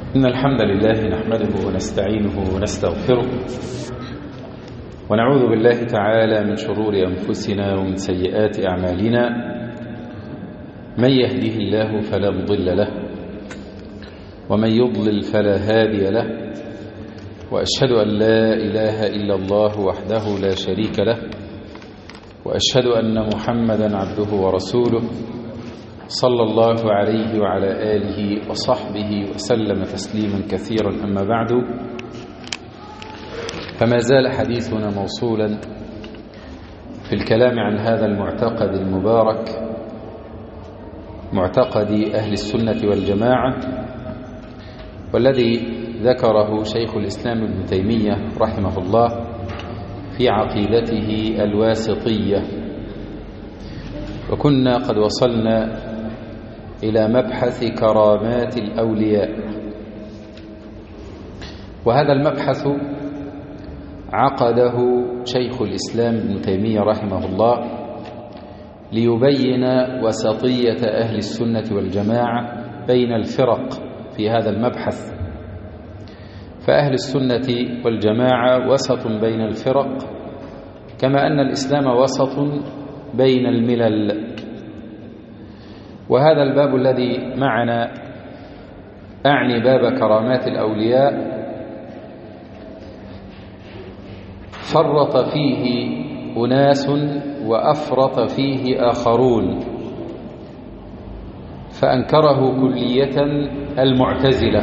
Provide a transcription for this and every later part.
إن الحمد لله نحمده ونستعينه ونستغفره ونعوذ بالله تعالى من شرور أنفسنا ومن سيئات أعمالنا. من يهده الله فلا مضل له ومن يضلل فلا هادي له، وأشهد أن لا إله إلا الله وحده لا شريك له، وأشهد أن محمدا عبده ورسوله صلى الله عليه وعلى آله وصحبه وسلم تسليما كثيرا. أما بعد، فما زال حديثنا موصولا في الكلام عن هذا المعتقد المبارك، معتقد أهل السنة والجماعة، والذي ذكره شيخ الإسلام ابن تيمية رحمه الله في عقيدته الواسطية. وكنا قد وصلنا إلى مبحث كرامات الأولياء، وهذا المبحث عقده شيخ الإسلام ابن تيمية رحمه الله ليبين وسطية أهل السنة والجماعة بين الفرق في هذا المبحث. فأهل السنة والجماعة وسط بين الفرق، كما أن الإسلام وسط بين الملل. وهذا الباب الذي معنا، أعني باب كرامات الأولياء، فرط فيه أناس وأفرط فيه آخرون، فأنكره كلية المعتزلة،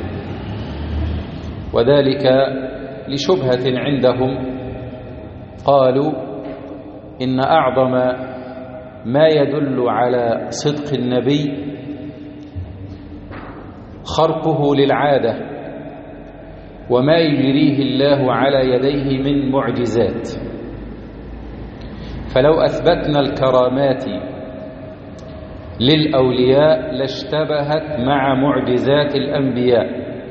وذلك لشبهة عندهم. قالوا إن أعظم ما يدل على صدق النبي خرقه للعادة وما يجريه الله على يديه من معجزات. فلو أثبتنا الكرامات للأولياء لاشتبهت مع معجزات الأنبياء،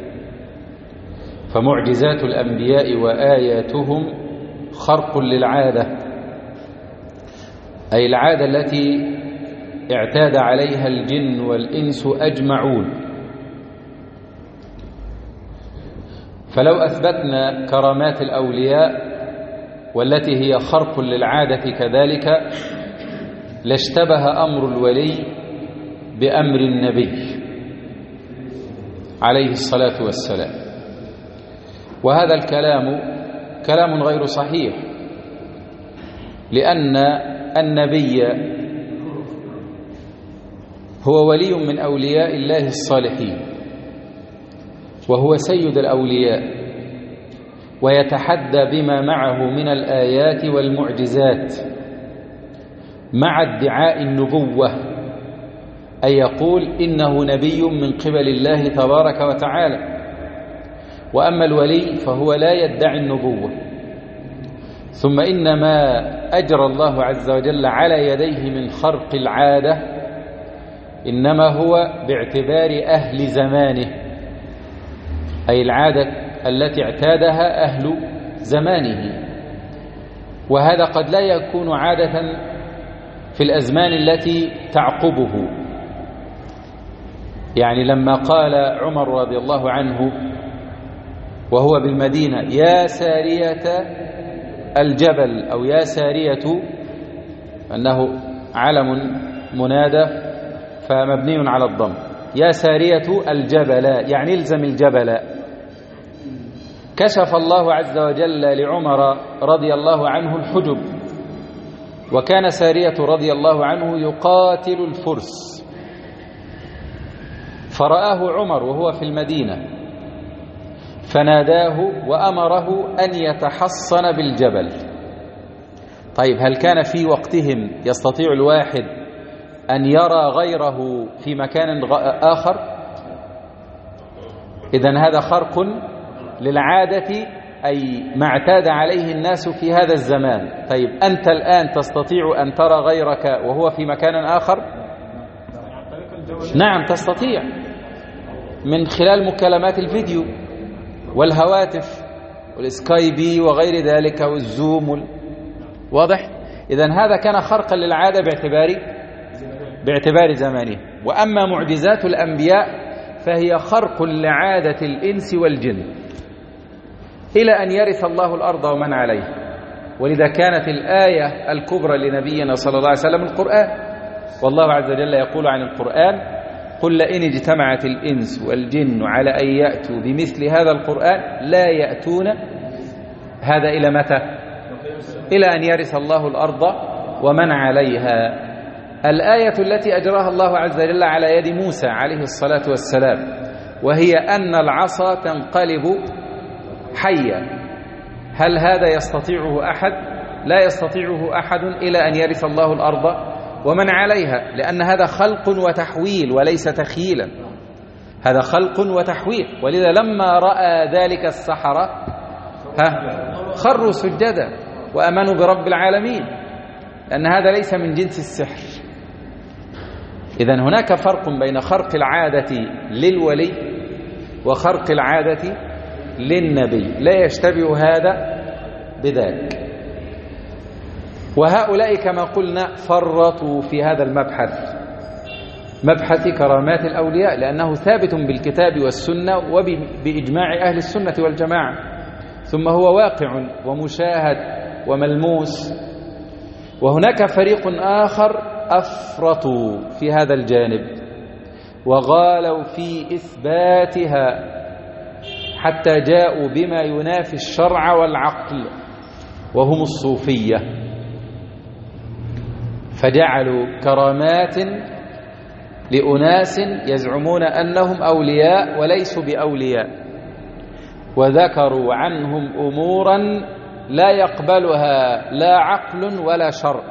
فمعجزات الأنبياء وآياتهم خرق للعادة، أي العادة التي اعتاد عليها الجن والإنس أجمعون. فلو أثبتنا كرامات الأولياء والتي هي خرق للعادة كذلك، لاشتبه أمر الولي بأمر النبي عليه الصلاة والسلام. وهذا الكلام كلام غير صحيح، لأن النبي هو ولي من أولياء الله الصالحين، وهو سيد الأولياء، ويتحدى بما معه من الآيات والمعجزات مع ادعاء النبوة، أي يقول إنه نبي من قبل الله تبارك وتعالى. وأما الولي فهو لا يدعي النبوة. ثم إنما أجرى الله عز وجل على يديه من خرق العادة إنما هو باعتبار أهل زمانه، أي العادة التي اعتادها أهل زمانه. وهذا قد لا يكون عادة في الأزمان التي تعقبه. يعني لما قال عمر رضي الله عنه وهو بالمدينة: يا سارية الجبل، أو يا سارية، أنه علم منادى فمبني على الضم، يا سارية الجبل، يعني الزم الجبل. كشف الله عز وجل لعمر رضي الله عنه الحجب، وكان سارية رضي الله عنه يقاتل الفرس، فرآه عمر وهو في المدينة فناداه وأمره أن يتحصن بالجبل. طيب، هل كان في وقتهم يستطيع الواحد أن يرى غيره في مكان آخر؟ إذن هذا خرق للعادة، أي ما اعتاد عليه الناس في هذا الزمان. طيب، أنت الآن تستطيع أن ترى غيرك وهو في مكان آخر؟ نعم تستطيع، من خلال مكالمات الفيديو والهواتف والسكايبي وغير ذلك والزوم واضح؟ إذن هذا كان خرقا للعادة باعتبار زمانه. وأما معجزات الأنبياء فهي خرق لعادة الإنس والجن إلى أن يرث الله الأرض ومن عليها. ولذا كانت الآية الكبرى لنبينا صلى الله عليه وسلم القرآن، والله عز وجل يقول عن القرآن: قل لئن اجتمعت الإنس والجن على أن يأتوا بمثل هذا القرآن لا يأتون. هذا إلى متى؟ إلى أن يرث الله الأرض ومن عليها. الآية التي أجراها الله عز وجل على يد موسى عليه الصلاة والسلام، وهي أن العصا تنقلب حيا، هل هذا يستطيعه أحد؟ لا يستطيعه أحد إلى أن يرث الله الأرض ومن عليها، لأن هذا خلق وتحويل وليس تخييلا، هذا خلق وتحويل. ولذا لما رأى ذلك السحرة خروا سجدا وأمنوا برب العالمين، لأن هذا ليس من جنس السحر. إذن هناك فرق بين خرق العادة للولي وخرق العادة للنبي، لا يشتبه هذا بذلك. وهؤلاء كما قلنا فرطوا في هذا المبحث، مبحث كرامات الأولياء، لأنه ثابت بالكتاب والسنة وبإجماع أهل السنة والجماعة، ثم هو واقع ومشاهد وملموس. وهناك فريق آخر أفرطوا في هذا الجانب وغالوا في إثباتها حتى جاءوا بما ينافي الشرع والعقل، وهم الصوفية، فجعلوا كرامات لأناس يزعمون أنهم أولياء وليسوا بأولياء، وذكروا عنهم أمورا لا يقبلها لا عقل ولا شرع.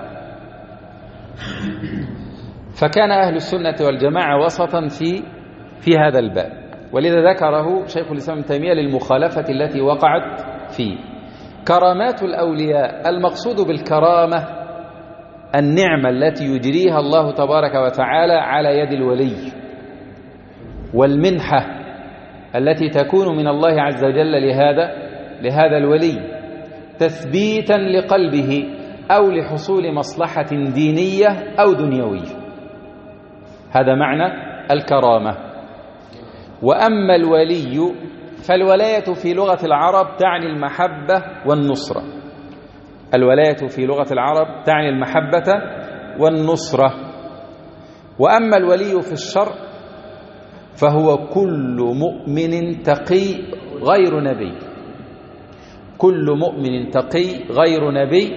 فكان أهل السنة والجماعة وسطا في هذا الباب، ولذا ذكره شيخ الإسلام ابن تيمية للمخالفة التي وقعت فيه. كرامات الأولياء، المقصود بالكرامة النعمة التي يجريها الله تبارك وتعالى على يد الولي، والمنحة التي تكون من الله عز وجل لهذا الولي تثبيتا لقلبه أو لحصول مصلحة دينية أو دنيوية. هذا معنى الكرامة. وأما الولي فالولاية في لغة العرب تعني المحبة والنصرة. الولاية في لغة العرب تعني المحبة والنصرة. وأما الولي في الشرع فهو كل مؤمن تقي غير نبي، كل مؤمن تقي غير نبي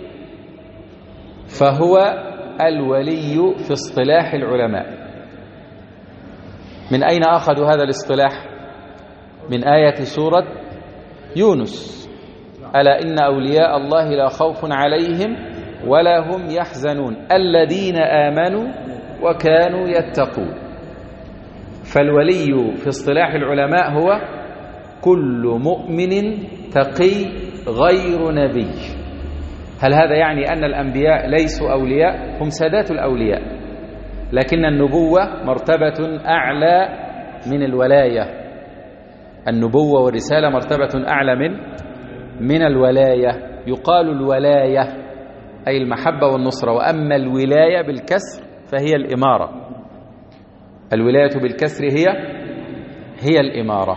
فهو الولي في اصطلاح العلماء. من أين أخذوا هذا الاصطلاح؟ من آية سورة يونس: ألا إن أولياء الله لا خوف عليهم ولا هم يحزنون الذين آمنوا وكانوا يتقون. فالولي في اصطلاح العلماء هو كل مؤمن تقي غير نبي. هل هذا يعني أن الأنبياء ليسوا أولياء؟ هم سادات الأولياء، لكن النبوة مرتبة أعلى من الولاية. النبوة والرسالة مرتبة أعلى من الولاية. يقال الولاية أي المحبة والنصرة، وأما الولاية بالكسر فهي الإمارة. الولاية بالكسر هي الإمارة.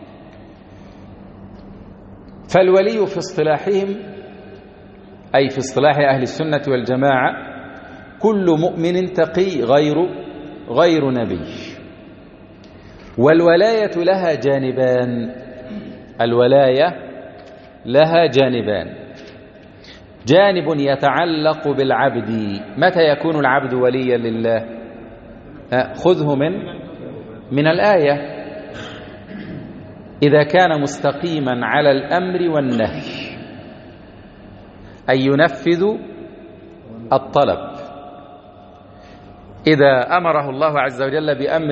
فالولي في اصطلاحهم أي في اصطلاح أهل السنة والجماعة كل مؤمن تقي غير نبي. والولاية لها جانبان، الولاية لها جانبان: جانب يتعلق بالعبد. متى يكون العبد وليا لله؟ خذه من الآية: إذا كان مستقيما على الأمر والنهي، أي ينفذ الطلب. إذا أمره الله عز وجل بأمر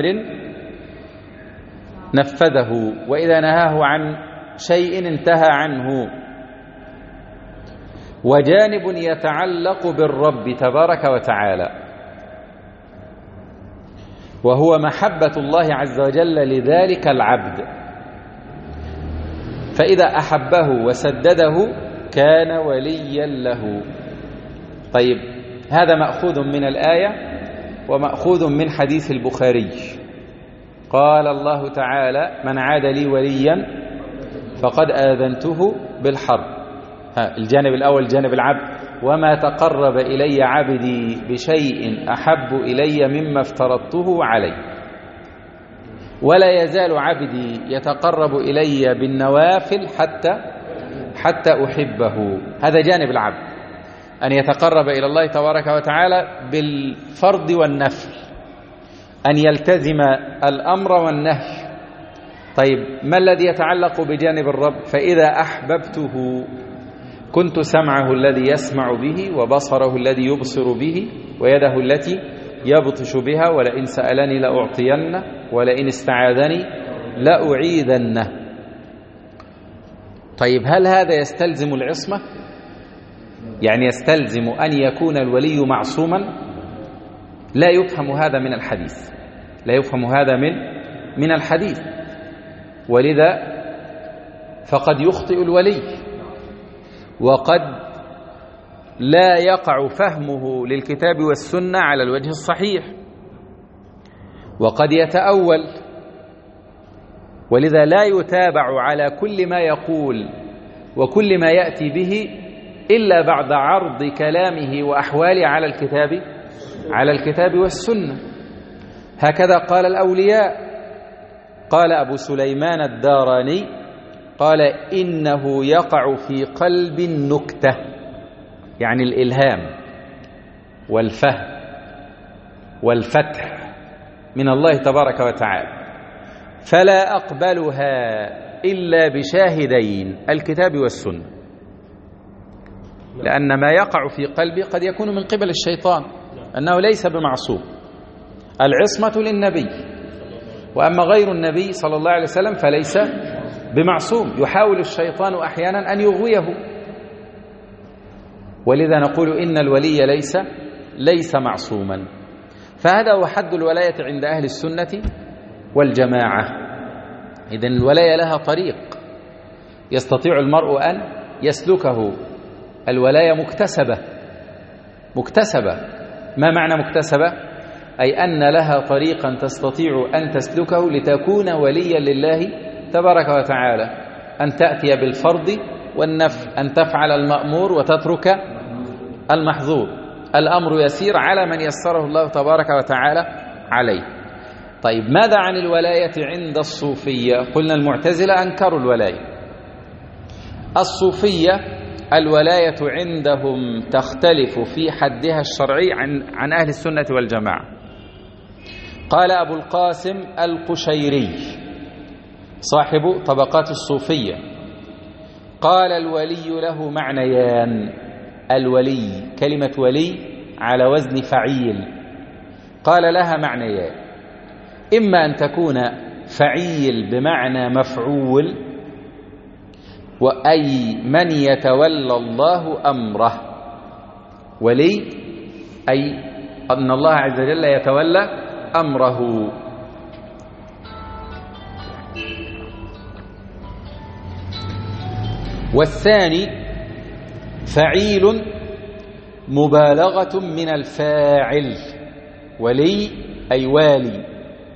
نفذه، وإذا نهاه عن شيء انتهى عنه. وجانب يتعلق بالرب تبارك وتعالى، وهو محبة الله عز وجل لذلك العبد، فإذا أحبه وسدده كان وليا له. طيب، هذا مأخوذ من الآية ومأخوذ من حديث البخاري. قال الله تعالى: من عاد لي وليا فقد آذنته بالحرب. الجانب الأول جانب العبد: وما تقرب إلي عبدي بشيء أحب إلي مما افترضته عليه، ولا يزال عبدي يتقرب إلي بالنوافل حتى أحبه. هذا جانب العبد، أن يتقرب إلى الله تبارك وتعالى بالفرض والنفل، أن يلتزم الأمر والنهي. طيب، ما الذي يتعلق بجانب الرب؟ فإذا أحببته كنت سمعه الذي يسمع به، وبصره الذي يبصر به، ويده التي يبطش بها، ولئن سألني لأعطينه، ولئن استعاذني لأعيذنه. طيب، هل هذا يستلزم العصمة؟ يعني يستلزم أن يكون الولي معصوما؟ لا يفهم هذا من الحديث، لا يفهم هذا من الحديث. ولذا فقد يخطئ الولي، وقد لا يقع فهمه للكتاب والسنة على الوجه الصحيح، وقد يتأول، ولذا لا يتابع على كل ما يقول وكل ما يأتي به إلا بعد عرض كلامه وأحواله على الكتاب والسنة. هكذا قال الأولياء. قال أبو سليمان الداراني: قال: إنه يقع في قلب النكتة، يعني الإلهام والفهم والفتح من الله تبارك وتعالى، فلا أقبلها إلا بشاهدين: الكتاب والسنة. لأن ما يقع في قلبي قد يكون من قبل الشيطان، أنه ليس بمعصوم. العصمة للنبي، وأما غير النبي صلى الله عليه وسلم فليس بمعصوم، يحاول الشيطان أحيانا أن يغويه. ولذا نقول إن الولي ليس معصوما. فهذا هو حد الولاية عند أهل السنة والجماعة. إذن الولاية لها طريق يستطيع المرء أن يسلكه. الولاية مكتسبة. ما معنى مكتسبة؟ أي أن لها طريقا تستطيع أن تسلكه لتكون وليا لله تبارك وتعالى، أن تأتي بالفرض والنفل، أن تفعل المأمور وتترك المحظور. الأمر يسير على من يسره الله تبارك وتعالى عليه. طيب، ماذا عن الولاية عند الصوفية؟ قلنا المعتزلة أنكروا الولاية. الصوفية الولاية عندهم تختلف في حدها الشرعي عن أهل السنة والجماعة. قال أبو القاسم القشيري صاحب طبقات الصوفية، قال: الولي له معنيان. الولي، كلمة ولي على وزن فعيل، قال لها معنيان: إما أن تكون فعيل بمعنى مفعول، وأي من يتولى الله أمره. ولي أي أن الله عز وجل يتولى أمره. والثاني فعيل مبالغة من الفاعل، ولي أي والي،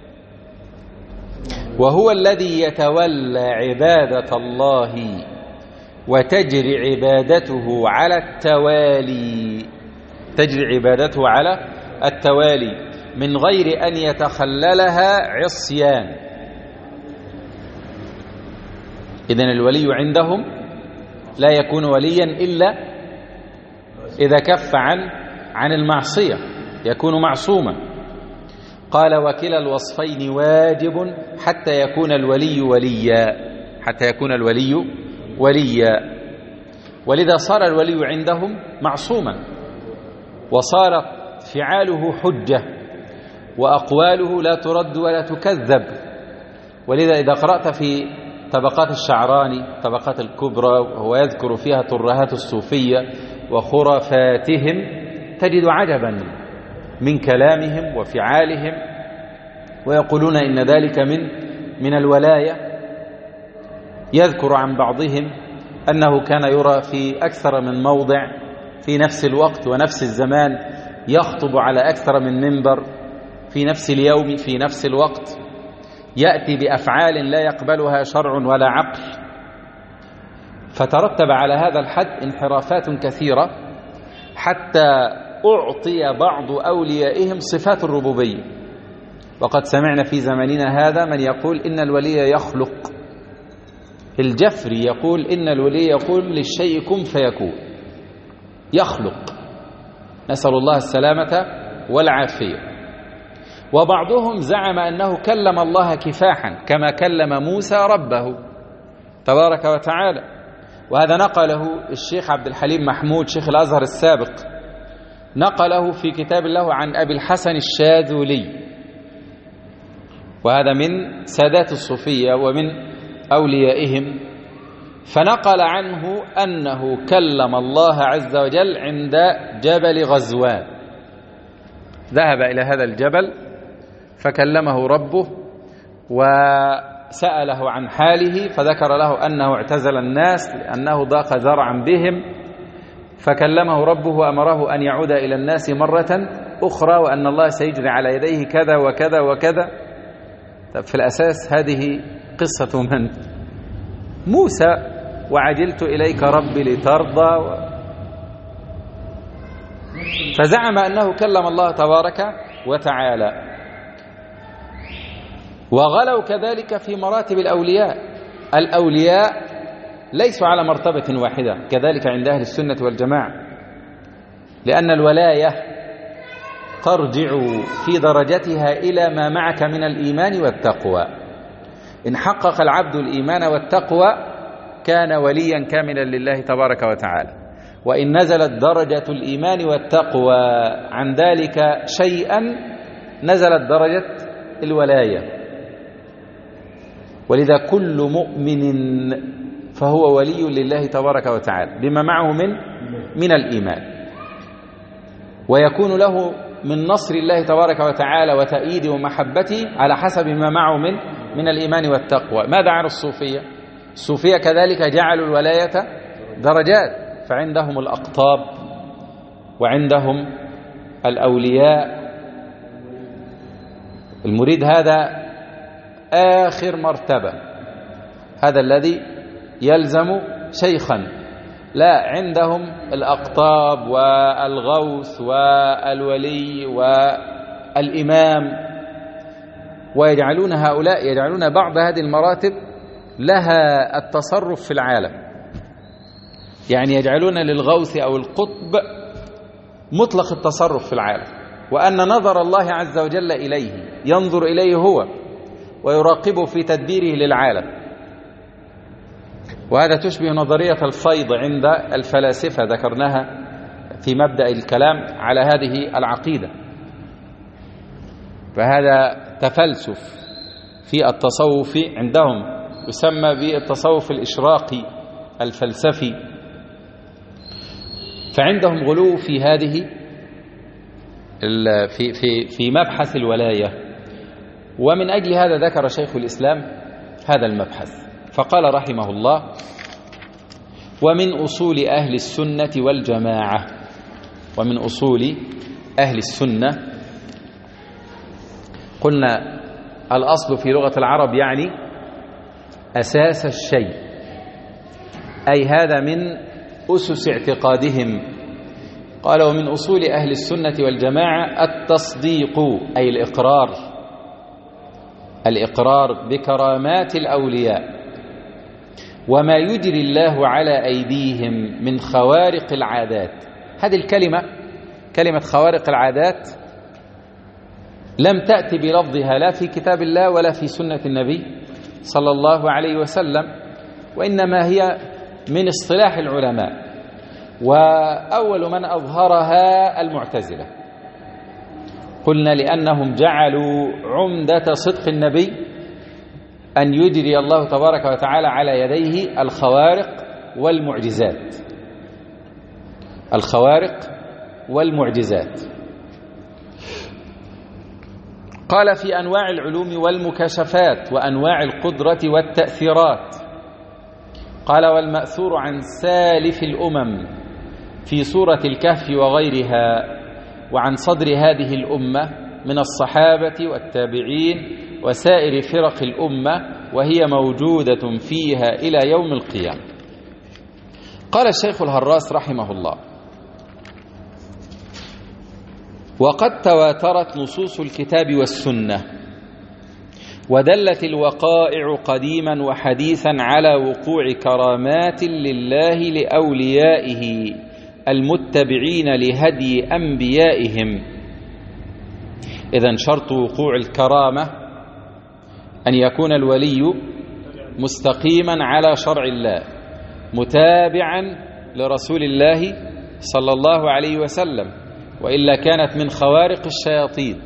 وهو الذي يتولى عبادة الله وتجري عبادته على التوالي، تجري عبادته على التوالي من غير أن يتخللها عصيان. إذن الولي عندهم لا يكون وليا إلا إذا كف عن المعصية، يكون معصوما. قال: وكلا الوصفين واجب حتى يكون الولي وليا. ولذا صار الولي عندهم معصوما، وصار فعاله حجة، وأقواله لا ترد ولا تكذب. ولذا إذا قرأت في طبقات الشعراني، طبقات الكبرى، وهو يذكر فيها ترهات الصوفية وخرافاتهم، تجد عجبا من كلامهم وفعالهم، ويقولون إن ذلك من الولاية. يذكر عن بعضهم أنه كان يرى في أكثر من موضع في نفس الوقت ونفس الزمان، يخطب على أكثر من منبر في نفس اليوم في نفس الوقت، يأتي بأفعال لا يقبلها شرع ولا عقل، فترتب على هذا الحد انحرافات كثيرة حتى أعطي بعض أوليائهم صفات الربوبية. وقد سمعنا في زماننا هذا من يقول إن الولي يخلق، الجفري يقول إن الولي يقول للشيء كن فيكون، يخلق، نسأل الله السلامة والعافية. وبعضهم زعم أنه كلم الله كفاحا كما كلم موسى ربه تبارك وتعالى، وهذا نقله الشيخ عبد الحليم محمود شيخ الأزهر السابق، نقله في كتاب له عن أبي الحسن الشاذلي، وهذا من سادات الصوفية ومن أوليائهم، فنقل عنه أنه كلم الله عز وجل عند جبل غزوان، ذهب إلى هذا الجبل فكلمه ربه وسأله عن حاله، فذكر له أنه اعتزل الناس لأنه ضاق ذرعا بهم، فكلمه ربه وأمره أن يعود إلى الناس مرة أخرى، وأن الله سيجري على يديه كذا وكذا وكذا. طب في الأساس هذه قصة من؟ موسى، وعجلت إليك ربي لترضى. فزعم أنه كلم الله تبارك وتعالى. وغلوا كذلك في مراتب الأولياء. الأولياء ليسوا على مرتبة واحدة كذلك عند أهل السنة والجماعة، لأن الولاية ترجع في درجتها إلى ما معك من الإيمان والتقوى. إن حقق العبد الإيمان والتقوى كان وليا كاملا لله تبارك وتعالى، وإن نزلت درجة الإيمان والتقوى عن ذلك شيئا نزلت درجة الولاية. ولذا كل مؤمن فهو ولي لله تبارك وتعالى بما معه من الإيمان، ويكون له من نصر الله تبارك وتعالى وتأييده ومحبته على حسب ما معه من الإيمان والتقوى. ماذا عن الصوفية؟ الصوفية كذلك جعلوا الولاية درجات، فعندهم الأقطاب وعندهم الأولياء. المريد هذا آخر مرتبة، هذا الذي يلزم شيخا، لا، عندهم الأقطاب والغوث والولي والإمام، ويجعلون هؤلاء يجعلون بعض هذه المراتب لها التصرف في العالم، يعني يجعلون للغوث أو القطب مطلق التصرف في العالم، وأن نظر الله عز وجل إليه ينظر إليه هو ويراقبه في تدبيره للعالم. وهذا تشبه نظرية الفيض عند الفلاسفة، ذكرناها في مبدأ الكلام على هذه العقيدة. فهذا تفلسف في التصوف عندهم، يسمى بالتصوف الإشراقي الفلسفي، فعندهم غلو في هذه في مبحث الولاية. ومن أجل هذا ذكر شيخ الإسلام هذا المبحث فقال رحمه الله: ومن أصول أهل السنة والجماعة. ومن أصول أهل السنة، قلنا الأصل في لغة العرب يعني أساس الشيء، أي هذا من أسس اعتقادهم. قال: ومن أصول أهل السنة والجماعة التصديق، أي الإقرار بكرامات الأولياء وما يجري الله على أيديهم من خوارق العادات. هذه الكلمة، كلمة خوارق العادات، لم تأتي بلفظها لا في كتاب الله ولا في سنة النبي صلى الله عليه وسلم، وإنما هي من اصطلاح العلماء، وأول من أظهرها المعتزلة. قلنا لأنهم جعلوا عمدة صدق النبي أن يجري الله تبارك وتعالى على يديه الخوارق والمعجزات، الخوارق والمعجزات. قال: في أنواع العلوم والمكاشفات وأنواع القدرة والتأثيرات. قال: والمأثور عن سالف الأمم في سورة الكهف وغيرها، وعن صدر هذه الأمة من الصحابة والتابعين وسائر فرق الأمة، وهي موجودة فيها إلى يوم القيامة. قال الشيخ الهراس رحمه الله: وقد تواترت نصوص الكتاب والسنة، ودلت الوقائع قديما وحديثا على وقوع كرامات لله لأوليائه المتبعين لهدي أنبيائهم. إذن شرط وقوع الكرامة أن يكون الولي مستقيما على شرع الله، متابعا لرسول الله صلى الله عليه وسلم، وإلا كانت من خوارق الشياطين.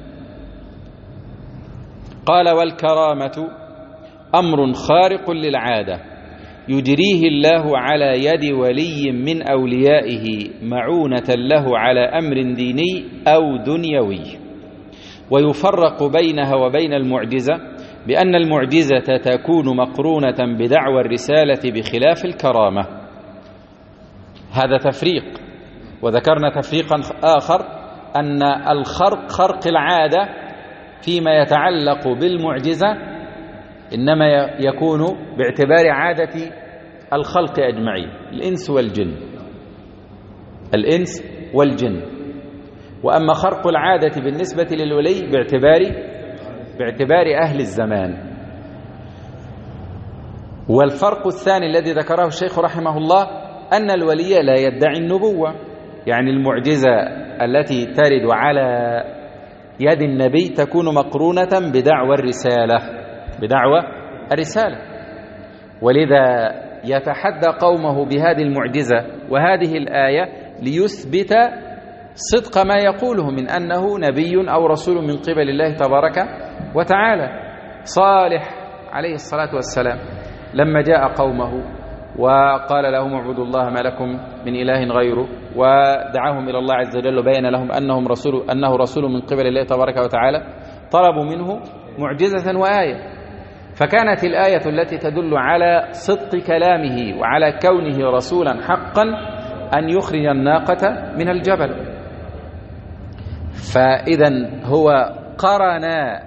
قال: والكرامة أمر خارق للعادة يجريه الله على يد ولي من أوليائه معونة له على أمر ديني أو دنيوي. ويفرق بينها وبين المعجزة بأن المعجزة تكون مقرونة بدعوى الرسالة بخلاف الكرامة. هذا تفريق. وذكرنا تفريقا آخر، أن خرق العادة فيما يتعلق بالمعجزة إنما يكون باعتبار عادة الخلق أجمعين، الإنس والجن. وأما خرق العادة بالنسبة للولي باعتبار أهل الزمان. والفرق الثاني الذي ذكره الشيخ رحمه الله أن الولي لا يدعي النبوة، يعني المعجزة التي ترد على يد النبي تكون مقرونة بدعوى الرسالة. ولذا يتحدى قومه بهذه المعجزة وهذه الآية ليثبت صدق ما يقوله من أنه نبي أو رسول من قبل الله تبارك وتعالى. صالح عليه الصلاة والسلام لما جاء قومه وقال لهم: اعبدوا الله ما لكم من إله غيره، ودعاهم إلى الله عز وجل وبين لهم أنه رسول من قبل الله تبارك وتعالى، طلبوا منه معجزة وآية. فكانت الآية التي تدل على صدق كلامه وعلى كونه رسولا حقا أن يخرج الناقة من الجبل. فإذا هو قرن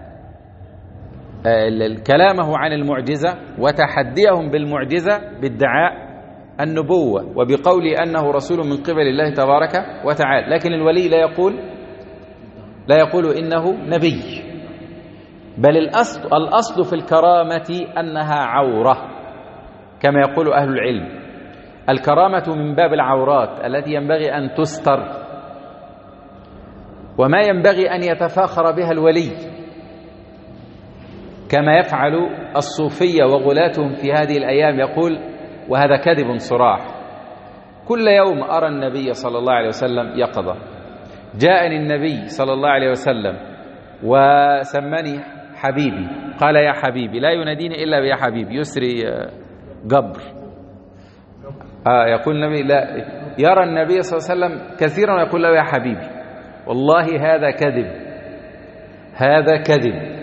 كلامه عن المعجزة وتحديهم بالمعجزة بادعاء النبوة وبقول أنه رسول من قبل الله تبارك وتعالى. لكن الولي لا يقول إنه نبي، بل الأصل في الكرامة أنها عورة، كما يقول أهل العلم. الكرامة من باب العورات التي ينبغي أن تستر، وما ينبغي أن يتفاخر بها الولي، كما يفعل الصوفية وغلاتهم في هذه الأيام. يقول، وهذا كذب صراح: كل يوم أرى النبي صلى الله عليه وسلم يقظة، جاءني النبي صلى الله عليه وسلم وسمني حبيبي، قال: يا حبيبي، لا يناديني إلا بيا حبيبي، يسري قبر. يقول النبي، لا يرى النبي صلى الله عليه وسلم كثيرا ويقول له: يا حبيبي. والله هذا كذب.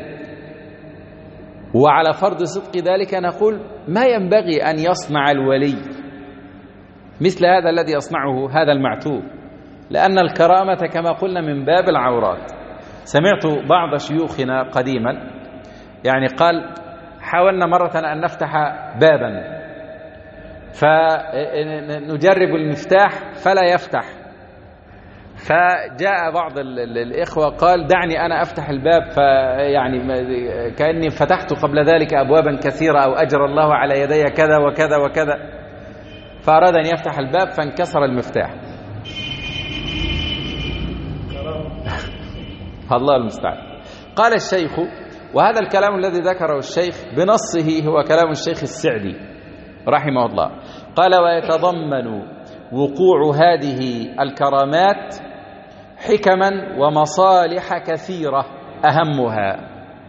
وعلى فرض صدق ذلك نقول ما ينبغي أن يصنع الولي مثل هذا الذي يصنعه هذا المعتوب، لأن الكرامة كما قلنا من باب العورات. سمعت بعض شيوخنا قديما يعني قال: حاولنا مرة أن نفتح بابا فنجرب المفتاح فلا يفتح، فجاء بعض الإخوة قال: دعني أنا أفتح الباب، فيعني كأني فتحت قبل ذلك أبوابا كثيرة، أو أجرى الله على يدي كذا وكذا وكذا. فأراد أن يفتح الباب فانكسر المفتاح. الله المستعان. قال الشيخ، وهذا الكلام الذي ذكره الشيخ بنصه هو كلام الشيخ السعدي رحمه الله، قال: ويتضمن وقوع هذه الكرامات حكما ومصالح كثيرة، أهمها: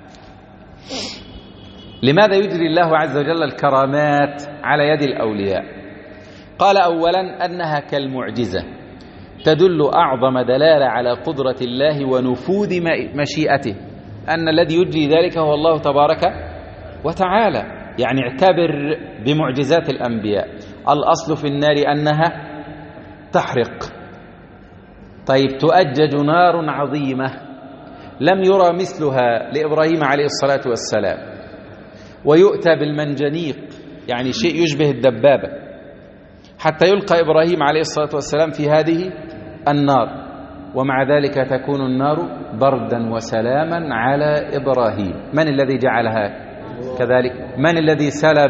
لماذا يجري الله عز وجل الكرامات على يد الأولياء؟ قال: أولا أنها كالمعجزة، تدل أعظم دلالة على قدرة الله ونفوذ مشيئته، أن الذي يجري ذلك هو الله تبارك وتعالى. يعني اعتبر بمعجزات الأنبياء. الأصل في النار أنها تحرق، طيب تؤجج نار عظيمة لم يرى مثلها لإبراهيم عليه الصلاة والسلام، ويؤتى بالمنجنيق يعني شيء يشبه الدبابة حتى يلقى إبراهيم عليه الصلاة والسلام في هذه النار، ومع ذلك تكون النار بردا وسلاما على إبراهيم. من الذي جعلها كذلك؟ من الذي سلب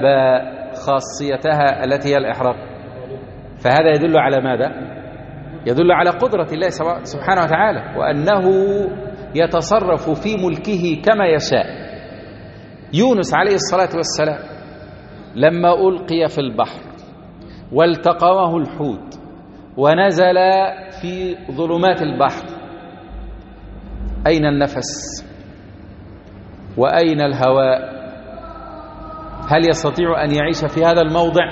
خاصيتها التي هي الإحراق؟ فهذا يدل على ماذا؟ يدل على قدرة الله سبحانه وتعالى، وأنه يتصرف في ملكه كما يشاء. يونس عليه الصلاة والسلام لما ألقي في البحر والتقمه الحوت ونزل في ظلمات البحر، أين النفس وأين الهواء؟ هل يستطيع أن يعيش في هذا الموضع؟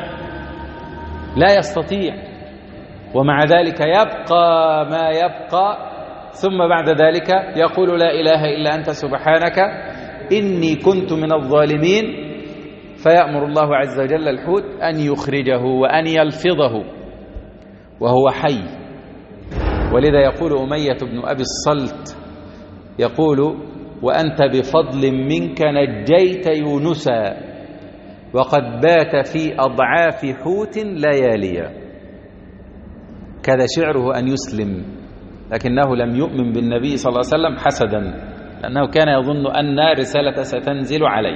لا يستطيع، ومع ذلك يبقى ما يبقى، ثم بعد ذلك يقول لا إله إلا أنت سبحانك إني كنت من الظالمين، فيأمر الله عز وجل الحوت أن يخرجه وأن يلفظه وهو حي. ولذا يقول أمية بن أبي الصلت يقول وأنت بفضل منك نجيت يونسا وقد بات في أضعاف حوت لياليا. كذا شعره أن يسلم، لكنه لم يؤمن بالنبي صلى الله عليه وسلم حسدا، لأنه كان يظن أن رسالة ستنزل عليه.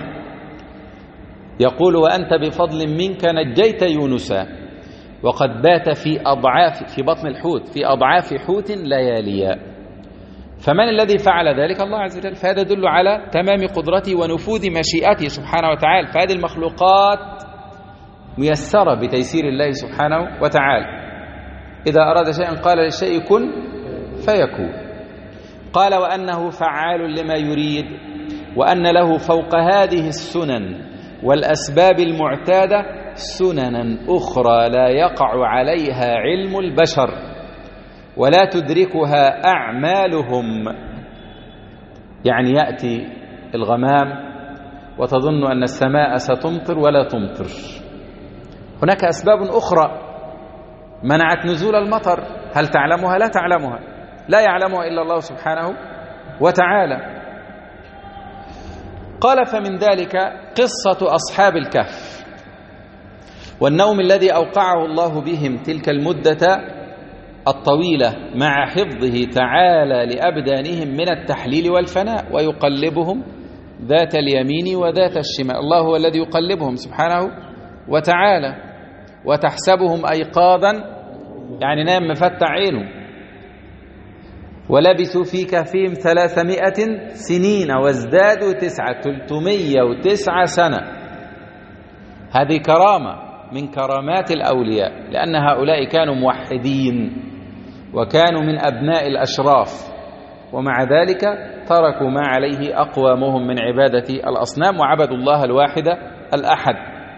يقول وأنت بفضل منك نجيت يونسا وقد بات في أضعاف، في بطن الحوت، في أضعاف حوت لياليا. فمن الذي فعل ذلك؟ الله عز وجل. فهذا يدل على تمام قدرته ونفوذ مشيئته سبحانه وتعالى. فهذه المخلوقات ميسرة بتيسير الله سبحانه وتعالى. إذا أراد شيئا قال للشيء كن فيكون. قال وأنه فعال لما يريد، وأن له فوق هذه السنن والأسباب المعتادة سننا أخرى لا يقع عليها علم البشر ولا تدركها أعمالهم. يعني يأتي الغمام وتظن أن السماء ستمطر ولا تمطر. هناك أسباب أخرى منعت نزول المطر، هل تعلمها؟ لا تعلمها، لا يعلمها إلا الله سبحانه وتعالى. قال فمن ذلك قصة أصحاب الكهف والنوم الذي أوقعه الله بهم تلك المدة الطويلة مع حفظه تعالى لأبدانهم من التحليل والفناء، ويقلبهم ذات اليمين وذات الشمال. الله هو الذي يقلبهم سبحانه وتعالى. وتحسبهم أيقاظا يعني نام مفتح عينه. ولبثوا في كهفهم 300 سنين وازدادوا 309 سنة. هذه كرامة من كرامات الأولياء، لأن هؤلاء كانوا موحدين وكانوا من أبناء الأشراف، ومع ذلك تركوا ما عليه أقوامهم من عبادة الأصنام وعبدوا الله الواحد الأحد.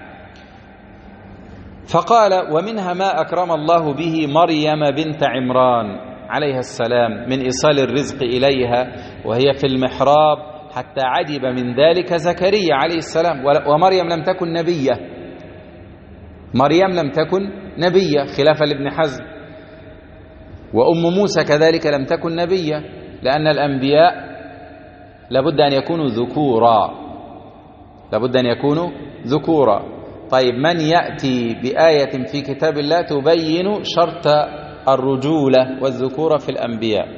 فقال ومنها ما أكرم الله به مريم بنت عمران عليها السلام من إيصال الرزق إليها وهي في المحراب، حتى عجب من ذلك زكريا عليه السلام. ومريم لم تكن نبية، مريم لم تكن نبية خلافا لابن حزم. وأم موسى كذلك لم تكن نبية، لأن الأنبياء لابد أن يكونوا ذكورا، لابد أن يكونوا ذكورا. طيب من يأتي بآية في كتاب الله تبين شرط الرجولة والذكورة في الأنبياء؟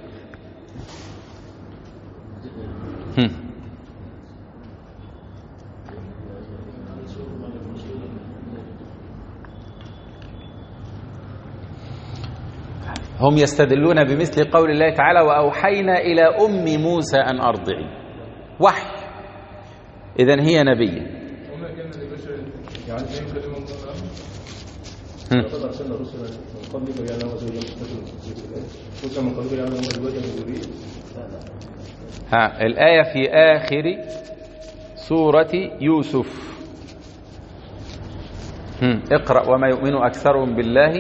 هم يستدلون بمثل قول الله تعالى وأوحينا إلى أم موسى أن أرضعي، وحي، إذن هي نبية. الآية في آخر سورة يوسف. اقرأ وما يؤمن أكثرهم بالله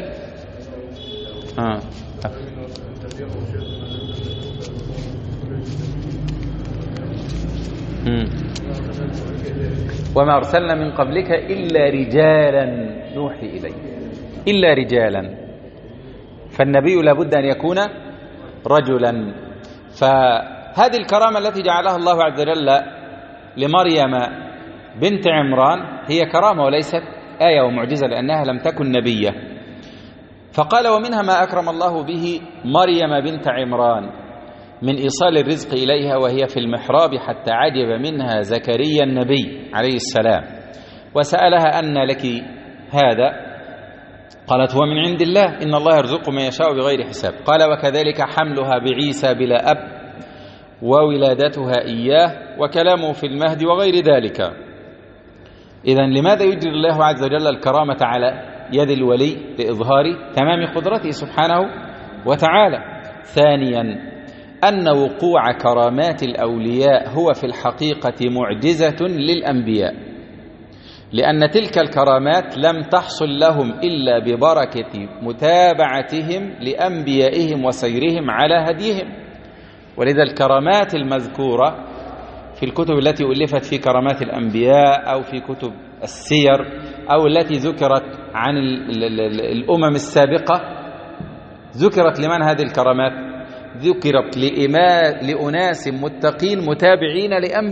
وما أرسلنا من قبلك إلا رجالا نوحي إليه، إلا رجالا. فالنبي لابد أن يكون رجلا. هذه الكرامة التي جعلها الله عز وجل لمريم بنت عمران هي كرامة وليست آية ومعجزة، لأنها لم تكن نبية. فقال: ومنها ما أكرم الله به مريم بنت عمران من إيصال الرزق إليها وهي في المحراب حتى عجب منها زكريا النبي عليه السلام وسألها: أن لك هذا؟ قالت: هو من عند الله، إن الله يرزق من يشاء بغير حساب. قال: وكذلك حملها بعيسى بلا أب وولادتها إياه وكلامه في المهد وغير ذلك. إذن لماذا يجري الله عز وجل الكرامة على يد الولي؟ لإظهار تمام قدرته سبحانه وتعالى. ثانيا، أن وقوع كرامات الأولياء هو في الحقيقة معجزة للأنبياء، لأن تلك الكرامات لم تحصل لهم إلا ببركة متابعتهم لأنبيائهم وسيرهم على هديهم. ولذا الكرامات المذكورة في الكتب التي ألفت في كرامات الأنبياء أو في كتب السير أو التي ذكرت عن الأمم السابقة، ذكرت لمن هذه الكرامات؟ ذكرت لأناس متقين متابعين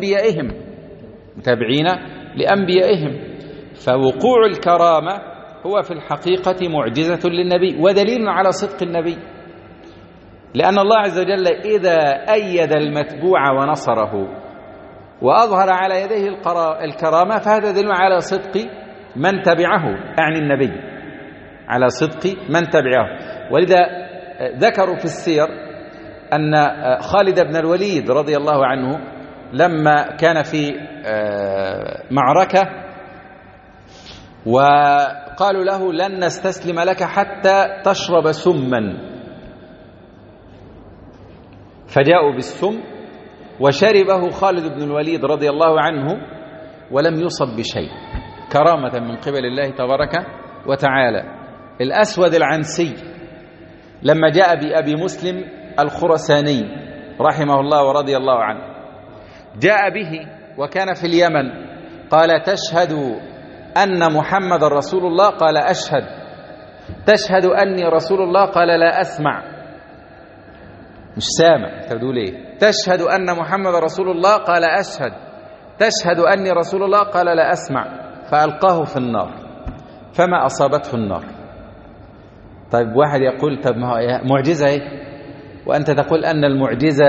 لأنبيائهم. فوقوع الكرامة هو في الحقيقة معجزة للنبي ودليل على صدق النبي، لأن الله عز وجل إذا أيد المتبوع ونصره وأظهر على يديه الكرامة فهذا دليل على صدق من تبعه، أعني النبي، على صدق من تبعه. ولذا ذكروا في السير أن خالد بن الوليد رضي الله عنه لما كان في معركة وقالوا له: لن نستسلم لك حتى تشرب سما، فجاءوا بالسم وشربه خالد بن الوليد رضي الله عنه ولم يصب بشيء، كرامة من قبل الله تبارك وتعالى. الأسود العنسي لما جاء بأبي مسلم الخرساني رحمه الله ورضي الله عنه، جاء به وكان في اليمن، قال: تشهد أن محمد رسول الله؟ قال: أشهد. تشهد أني رسول الله؟ قال: لا أسمع، مش سامع. تقول إيه؟ تشهد أن محمد رسول الله؟ قال: أشهد. تشهد أني رسول الله؟ قال: لا أسمع. فألقاه في النار فما أصابته النار. طيب واحد يقول: طب ما هو معجزة إيه؟ وأنت تقول أن المعجزة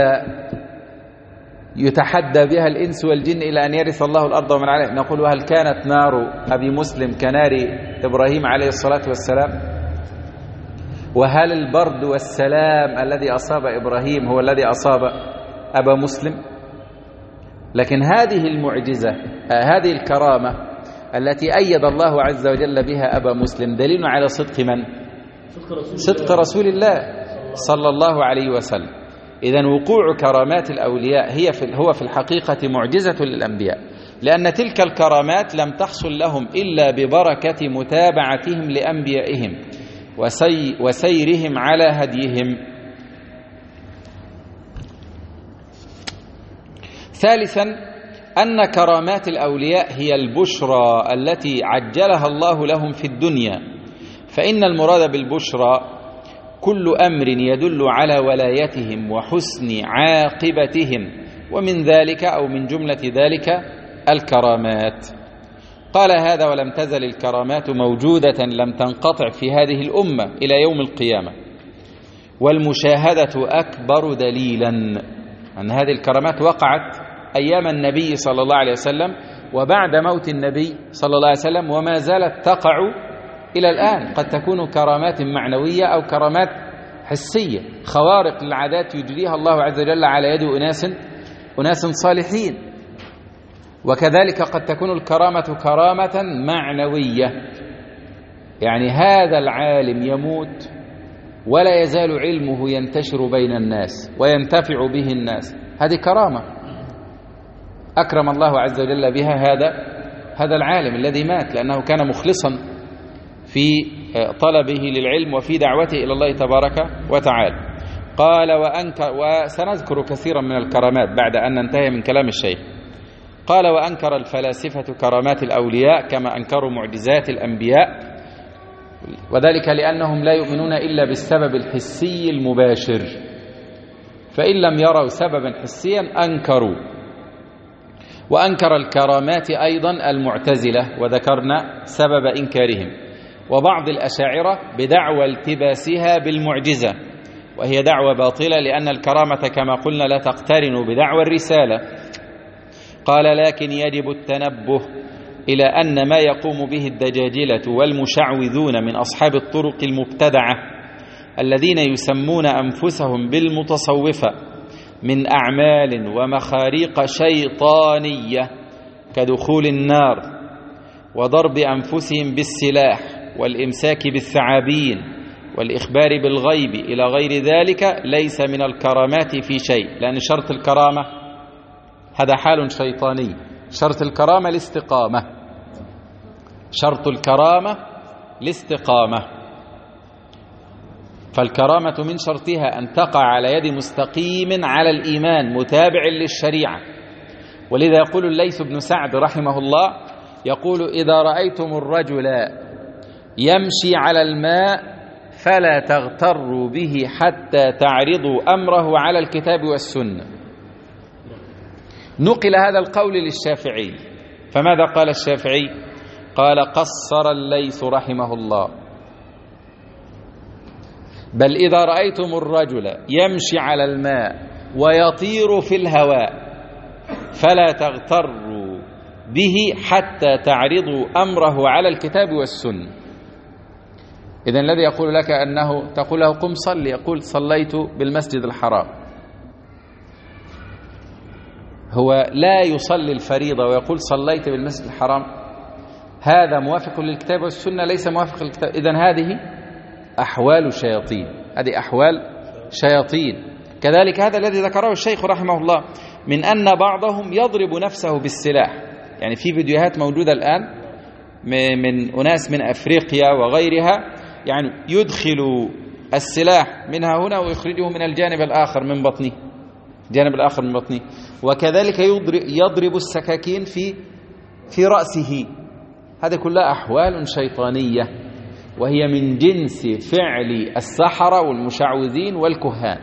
يتحدى بها الإنس والجن إلى أن يرث الله الأرض ومن عليها. نقول: وهل كانت نار أبي مسلم كنار إبراهيم عليه الصلاة والسلام؟ وهل البرد والسلام الذي أصاب إبراهيم هو الذي أصاب أبا مسلم؟ لكن هذه المعجزة، هذه الكرامة التي أيد الله عز وجل بها أبا مسلم دليل على صدق من؟ صدق رسول الله صلى الله عليه وسلم. إذن وقوع كرامات الأولياء هو في الحقيقة معجزة للأنبياء، لأن تلك الكرامات لم تحصل لهم إلا ببركة متابعتهم لأنبيائهم وسيرهم على هديهم. ثالثا، أن كرامات الأولياء هي البشرى التي عجلها الله لهم في الدنيا، فإن المراد بالبشرى كل أمر يدل على ولايتهم وحسن عاقبتهم، ومن ذلك أو من جملة ذلك الكرامات. قال: هذا ولم تزل الكرامات موجودة لم تنقطع في هذه الأمة إلى يوم القيامة، والمشاهدة أكبر دليلا أن هذه الكرامات وقعت أيام النبي صلى الله عليه وسلم وبعد موت النبي صلى الله عليه وسلم، وما زالت تقع إلى الآن. قد تكون كرامات معنوية أو كرامات حسية، خوارق للعادات يجريها الله عز وجل على يد أناس صالحين. وكذلك قد تكون الكرامة كرامة معنوية، يعني هذا العالم يموت ولا يزال علمه ينتشر بين الناس وينتفع به الناس، هذه كرامة أكرم الله عز وجل بها هذا العالم الذي مات، لأنه كان مخلصا في طلبه للعلم وفي دعوته إلى الله تبارك وتعالى. قال: وسنذكر كثيرا من الكرامات بعد أن ننتهي من كلام الشيخ. قال: وأنكر الفلاسفة كرامات الأولياء كما أنكروا معجزات الأنبياء، وذلك لأنهم لا يؤمنون إلا بالسبب الحسي المباشر، فإن لم يروا سببا حسيا أنكروا. وأنكر الكرامات أيضا المعتزلة، وذكرنا سبب إنكارهم، وبعض الأشاعرة بدعوى التباسها بالمعجزة، وهي دعوة باطلة، لأن الكرامة كما قلنا لا تقترن بدعوى الرسالة. قال: لكن يجب التنبه إلى أن ما يقوم به الدجاجلة والمشعوذون من أصحاب الطرق المبتدعة الذين يسمون أنفسهم بالمتصوفة من أعمال ومخاريق شيطانية كدخول النار وضرب أنفسهم بالسلاح والإمساك بالثعابين والإخبار بالغيب إلى غير ذلك ليس من الكرامات في شيء، لأن شرط الكرامة هذا حال شيطاني. شرط الكرامة الاستقامة، شرط الكرامة الاستقامة، فالكرامة من شرطها أن تقع على يد مستقيم على الإيمان متابع للشريعة. ولذا يقول الليث بن سعد رحمه الله، يقول: إذا رأيتم الرجل يمشي على الماء فلا تغتروا به حتى تعرضوا أمره على الكتاب والسنة. نقل هذا القول للشافعي، فماذا قال الشافعي؟ قال: قصر الليث رحمه الله: بل إذا رأيتم الرجل يمشي على الماء ويطير في الهواء فلا تغتروا به حتى تعرضوا أمره على الكتاب والسنة. إذن الذي يقول لك أنه تقول له قم صلي، يقول صليت بالمسجد الحرام، هو لا يصلي الفريضة ويقول صليت بالمسجد الحرام، هذا موافق للكتاب والسنة ليس موافق للكتاب. إذن هذه أحوال شياطين، هذه أحوال شياطين. كذلك هذا الذي ذكره الشيخ رحمه الله من أن بعضهم يضرب نفسه بالسلاح، يعني في فيديوهات موجودة الآن من أناس من أفريقيا وغيرها، يعني يدخل السلاح منها هنا ويخرجه من الجانب الآخر من بطنه، الجانب الآخر من بطنه، وكذلك يضرب السكاكين في رأسه. هذه كلها أحوال شيطانية، وهي من جنس فعل السحرة والمشعوذين والكهان،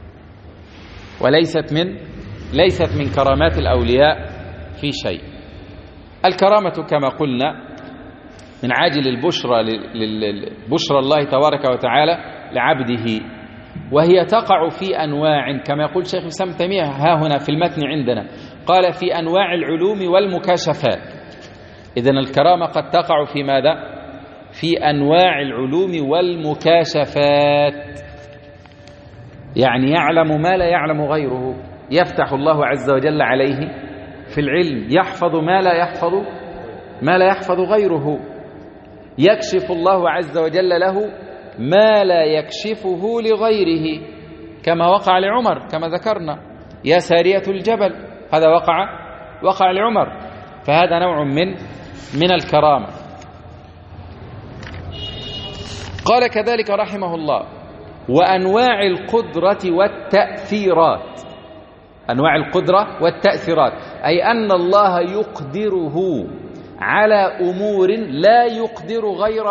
ليست من كرامات الأولياء في شيء. الكرامة كما قلنا من عاجل البشرى الله تبارك وتعالى لعبده، وهي تقع في أنواع كما يقول شيخ الإسلام ابن تيمية ها هنا في المتن عندنا، قال: في أنواع العلوم والمكاشفات. إذن الكرامة قد تقع في ماذا؟ في أنواع العلوم والمكاشفات، يعني يعلم ما لا يعلم غيره، يفتح الله عز وجل عليه في العلم، يحفظ ما لا يحفظ غيره، يكشف الله عز وجل له ما لا يكشفه لغيره، كما وقع لعمر كما ذكرنا: يا سارية الجبل، هذا وقع لعمر، فهذا نوع من الكرامة. قال كذلك رحمه الله: وأنواع القدرة والتأثيرات. أنواع القدرة والتأثيرات أي أن الله يقدره على أمور لا يقدر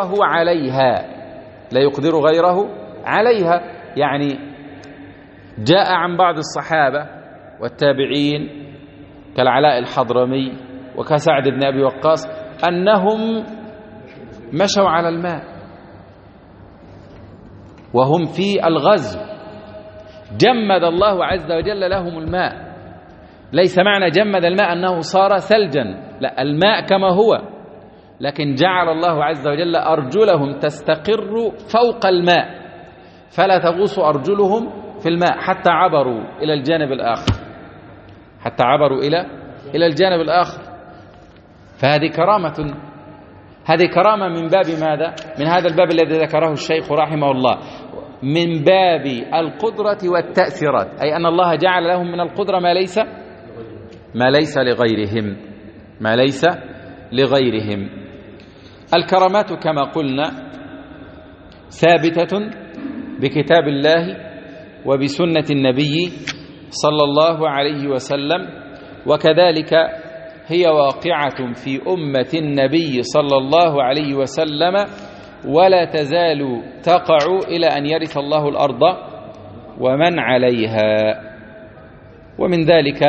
غيره عليها، يعني جاء عن بعض الصحابة والتابعين كالعلاء الحضرمي وكسعد بن أبي وقاص أنهم مشوا على الماء وهم في الغزو، جمد الله عز وجل لهم الماء. ليس معنى جمد الماء أنه صار ثلجا، لا، الماء كما هو، لكن جعل الله عز وجل أرجلهم تستقر فوق الماء فلا تغوص أرجلهم في الماء حتى عبروا إلى الجانب الآخر. فهذه كرامة من باب ماذا؟ من هذا الباب الذي ذكره الشيخ رحمه الله، من باب القدرة والتأثيرات، أي أن الله جعل لهم من القدرة ما ليس لغيرهم. الكرامات كما قلنا ثابتة بكتاب الله وبسنة النبي صلى الله عليه وسلم، وكذلك هي واقعة في أمة النبي صلى الله عليه وسلم، ولا تزال تقع إلى أن يرث الله الأرض ومن عليها. ومن ذلك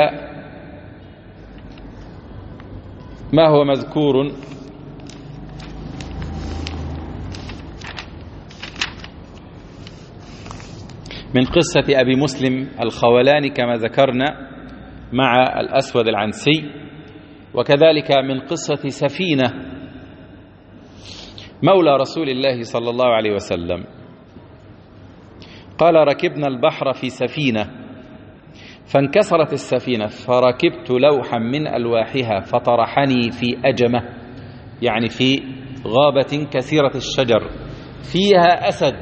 ما هو مذكور من قصة أبي مسلم الخولاني كما ذكرنا مع الأسود العنسي، وكذلك من قصة سفينة مولى رسول الله صلى الله عليه وسلم. قال: ركبنا البحر في سفينة فانكسرت السفينة فركبت لوحا من ألواحها فطرحني في أجمة، يعني في غابة كثيرة الشجر فيها أسد،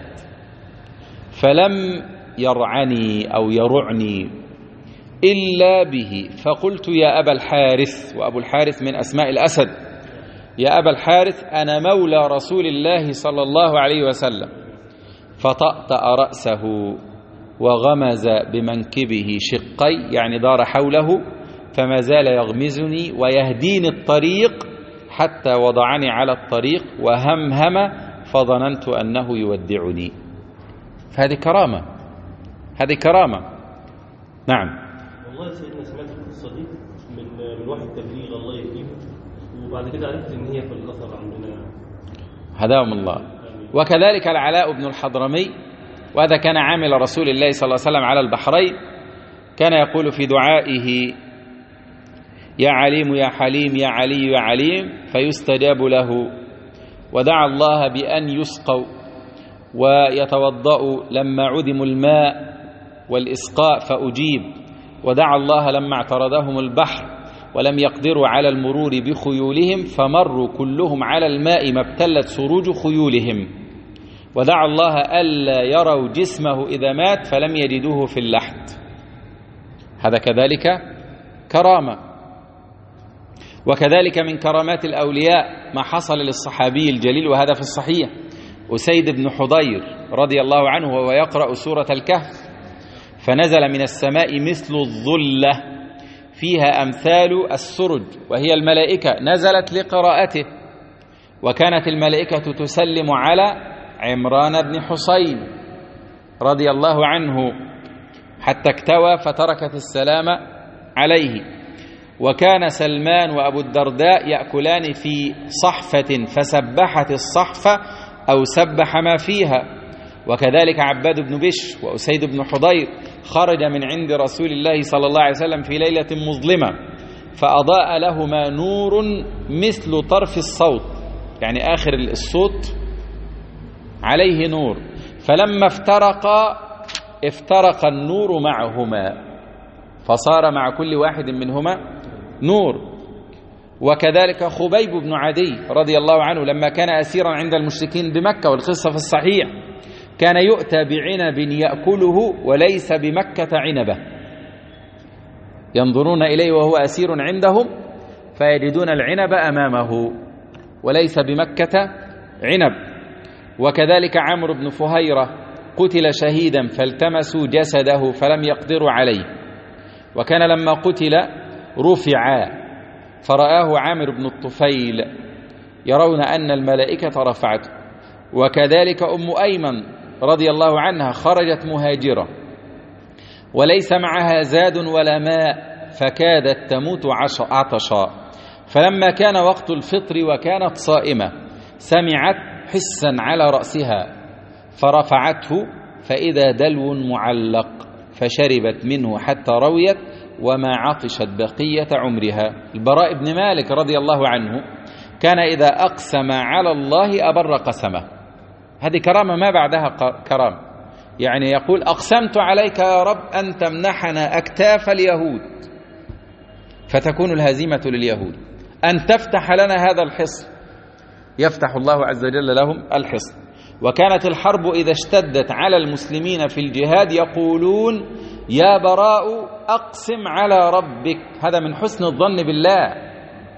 فلم يرعني أو يرعني إلا به، فقلت: يا أبا الحارث، وأبو الحارث من أسماء الأسد، يا أبا الحارث أنا مولى رسول الله صلى الله عليه وسلم. فطأطأ رأسه وغمز بمنكبه شقي، يعني دار حوله، فما زال يغمزني ويهديني الطريق حتى وضعني على الطريق وهمهم فظننت أنه يودعني. فهذه كرامة، هذه كرامة. نعم. والله سيدنا سمعت القصة دي من واحد تبليغ الله يهديه، وبعد كده عرفت ان هي في الأثر عندنا. هداهم الله. وكذلك العلاء بن الحضرمي، وهذا كان عامل رسول الله صلى الله عليه وسلم على البحرين، كان يقول في دعائه: يا عليم يا حليم يا علي يا عليم، فيستجاب له. ودعا الله بأن يسقوا ويتوضأوا لما عدموا الماء والإسقاء فأجيب. ودعا الله لما اعترضهم البحر ولم يقدروا على المرور بخيولهم فمروا كلهم على الماء ما ابتلت سروج خيولهم. ودعا الله ألا يروا جسمه إذا مات فلم يجدوه في اللحد. هذا كذلك كرامة. وكذلك من كرامات الأولياء ما حصل للصحابي الجليل، وهذا في الصحيح، أسيد بن حضير رضي الله عنه وهو يقرأ سورة الكهف، فنزل من السماء مثل الظلة فيها أمثال السرج، وهي الملائكة نزلت لقراءته، وكانت الملائكة تسلم على عمران بن حسين رضي الله عنه حتى اكتوى فتركت السلام عليه. وكان سلمان وأبو الدرداء يأكلان في صحفة فسبحت الصحفة أو سبح ما فيها. وكذلك عباد بن بشر وأسيد بن حضير خرج من عند رسول الله صلى الله عليه وسلم في ليلة مظلمة فأضاء لهما نور مثل طرف الصوت، يعني آخر الصوت عليه نور، فلما افترق النور معهما فصار مع كل واحد منهما نور. وكذلك خبيب بن عدي رضي الله عنه لما كان أسيرا عند المشركين بمكة، والقصة في الصحيح، كان يؤتى بعنب يأكله وليس بمكة عنبة، ينظرون إليه وهو أسير عندهم فيجدون العنب أمامه وليس بمكة عنب. وكذلك عمرو بن فهيرة قتل شهيدا فالتمسوا جسده فلم يقدروا عليه، وكان لما قتل رفع فرآه عامر بن الطفيل يرون أن الملائكة رفعته. وكذلك أم أيمن رضي الله عنها خرجت مهاجرة وليس معها زاد ولا ماء فكادت تموت عطشا، فلما كان وقت الفطر وكانت صائمة سمعت حسا على رأسها فرفعته فإذا دلو معلق فشربت منه حتى رويت وما عطشت بقية عمرها. البراء بن مالك رضي الله عنه كان إذا أقسم على الله أبر قسمه. هذه كرامة ما بعدها كرامة، يعني يقول: أقسمت عليك يا رب أن تمنحنا أكتاف اليهود فتكون الهزيمة لليهود، أن تفتح لنا هذا الحصن، يفتح الله عز وجل لهم الحصن. وكانت الحرب إذا اشتدت على المسلمين في الجهاد يقولون: يا براء أقسم على ربك. هذا من حسن الظن بالله،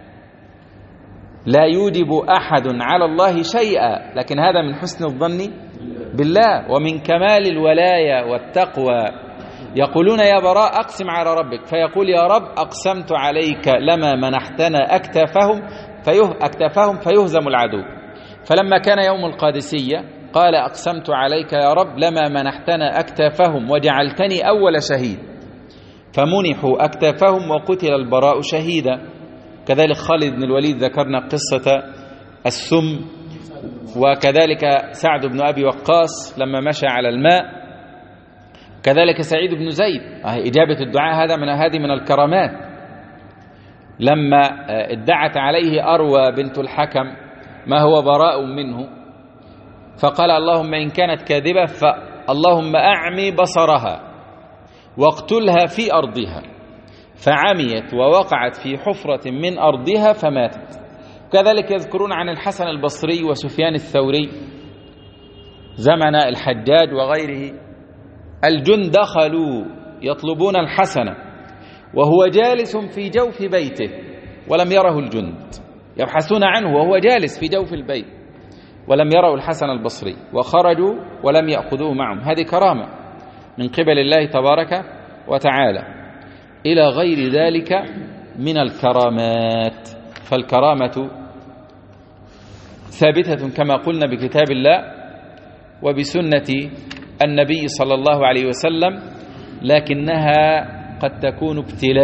لا يوجب أحد على الله شيئا، لكن هذا من حسن الظن بالله ومن كمال الولاية والتقوى. يقولون: يا براء أقسم على ربك، فيقول: يا رب أقسمت عليك لما منحتنا أكتافهم فيهزم العدو. فلما كان يوم القادسية قال: أقسمت عليك يا رب لما منحتنا أكتافهم وجعلتني أول شهيد. فمنحوا أكتافهم وقتل البراء شهيدا. كذلك خالد بن الوليد ذكرنا قصة السم، وكذلك سعد بن أبي وقاص لما مشى على الماء، كذلك سعيد بن زيد إجابة الدعاء هذه من الكرامات. لما ادعت عليه أروى بنت الحكم ما هو براء منه، فقال اللهم إن كانت كاذبة فاللهم أعمي بصرها واقتلها في أرضها، فعميت ووقعت في حفرة من أرضها فماتت. كذلك يذكرون عن الحسن البصري وسفيان الثوري زمن الحجاج وغيره، الجند دخلوا يطلبون الحسن وهو جالس في جوف بيته ولم يره الجند، يبحثون عنه وهو جالس في جوف البيت ولم يروا الحسن البصري، وخرجوا ولم يأخذوه معهم. هذه كرامة من قبل الله تبارك وتعالى، إلى غير ذلك من الكرامات. فالكرامة ثابتة كما قلنا بكتاب الله وبسنة النبي صلى الله عليه وسلم، لكنها قد تكون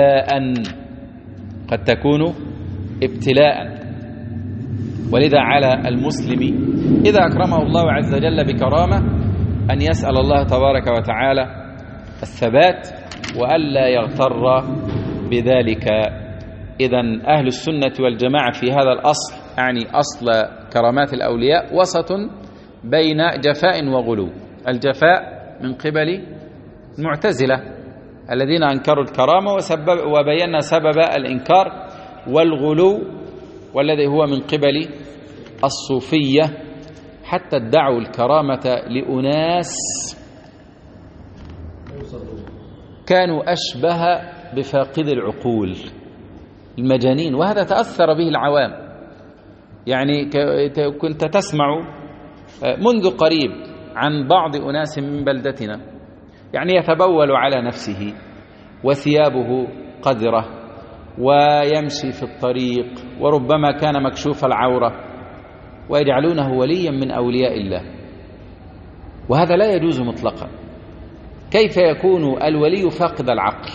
ابتلاء. ولذا على المسلم إذا أكرمه الله عز وجل بكرامة أن يسأل الله تبارك وتعالى الثبات وألا يغتر بذلك. إذن أهل السنة والجماعة في هذا الأصل، يعني أصل كرامات الأولياء، وسط بين جفاء وغلو. الجفاء من قبل المعتزلة الذين أنكروا الكرامة وبينا سبب الإنكار، والغلو والذي هو من قبل الصوفية، حتى ادعوا الكرامة لأناس كانوا أشبه بفاقد العقول، المجانين، وهذا تأثر به العوام. يعني كنت تسمع منذ قريب عن بعض أناس من بلدتنا يعني يتبول على نفسه وثيابه قذرة ويمشي في الطريق وربما كان مكشوف العورة، ويجعلونه وليا من أولياء الله، وهذا لا يجوز مطلقا. كيف يكون الولي فاقد العقل؟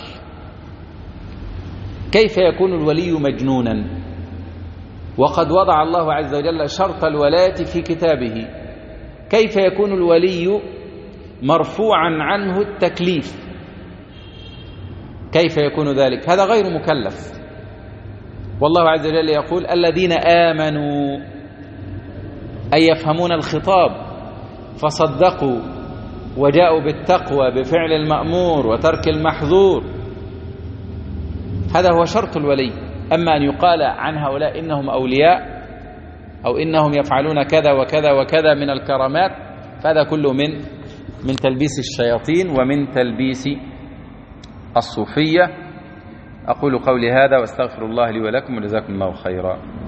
كيف يكون الولي مجنونا؟ وقد وضع الله عز وجل شرط الولاية في كتابه. كيف يكون الولي مرفوعا عنه التكليف؟ كيف يكون ذلك؟ هذا غير مكلف. والله عز وجل يقول الذين آمنوا، أي يفهمون الخطاب فصدقوا وجاءوا بالتقوى بفعل المأمور وترك المحظور، هذا هو شرط الولي. أما أن يقال عن هؤلاء إنهم أولياء أو إنهم يفعلون كذا وكذا وكذا من الكرامات، فهذا كله من تلبيس الشياطين ومن تلبيس الصوفية. أقول قولي هذا واستغفر الله لي ولكم، وجزاكم الله خيرا.